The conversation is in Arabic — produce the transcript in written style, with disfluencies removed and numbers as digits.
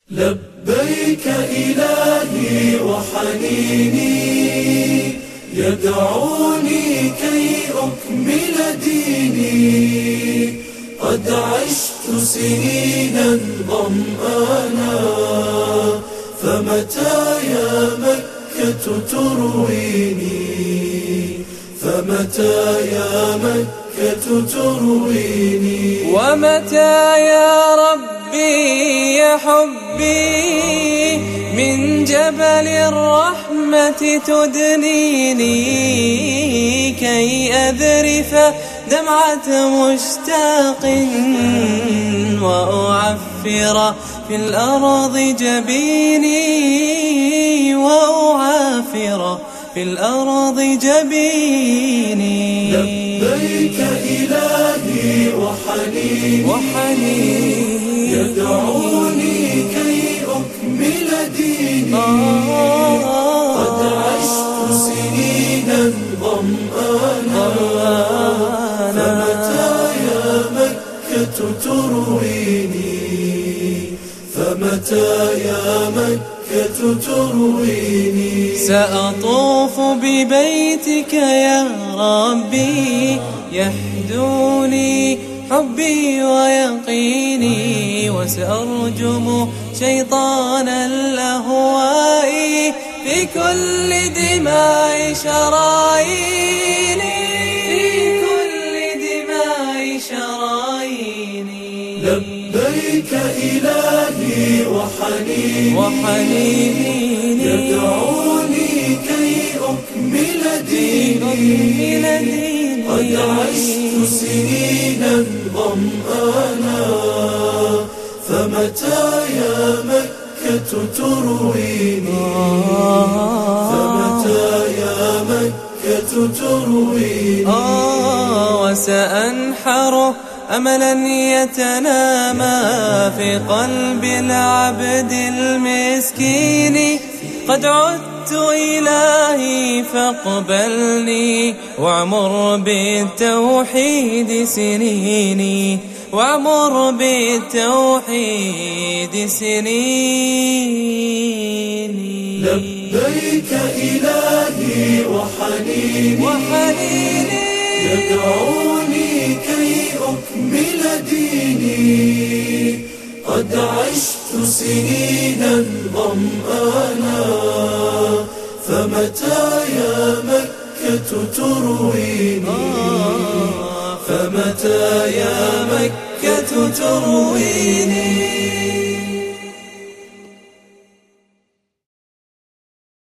لبيك إلهي وحنيني يدعوني كي أكمل ديني. قد عشت سنينا ظمآنا فمتى يا مكة ترويني، فمتى يا مكة ترويني. ومتى يا ربي يا حبي من جبل الرحمة تدنيني، كي أذرف دمعة مشتاق وأعفر في الأرض جبيني، وأعفر في الأرض جبيني. لبيك إلهي وحنيني يدعوني كي أكمل ديني. قد عشت سنينا ظمآنا فمتى يا مكة ترويني، فمتى يا مكة ترويني. سأطوف ببيتك يا ربي يحدوني حبي ويقيني، وسأرجم شيطان الأهواء في كل دماء شراييني، في كل دماء شراييني. لبيك إلهي وحنيني يدعوني كي أكمل ديني. قد عشت سنينا ظمآنا فمتى يا مكة ترويني، فمتى يا مكة ترويني. وسأنحر أملا يتنامى في قلب العبد المسكين. قد عدت إلهي فاقبلني واعمر بالتوحيد سنيني، واعمر بالتوحيد سنيني. لبيك إلهي وحنيني يدعوني كي أكمل ديني. قد عشت سنينا ظمآنا فمتى يا مكة ترويني، فمتى يا مكة ترويني.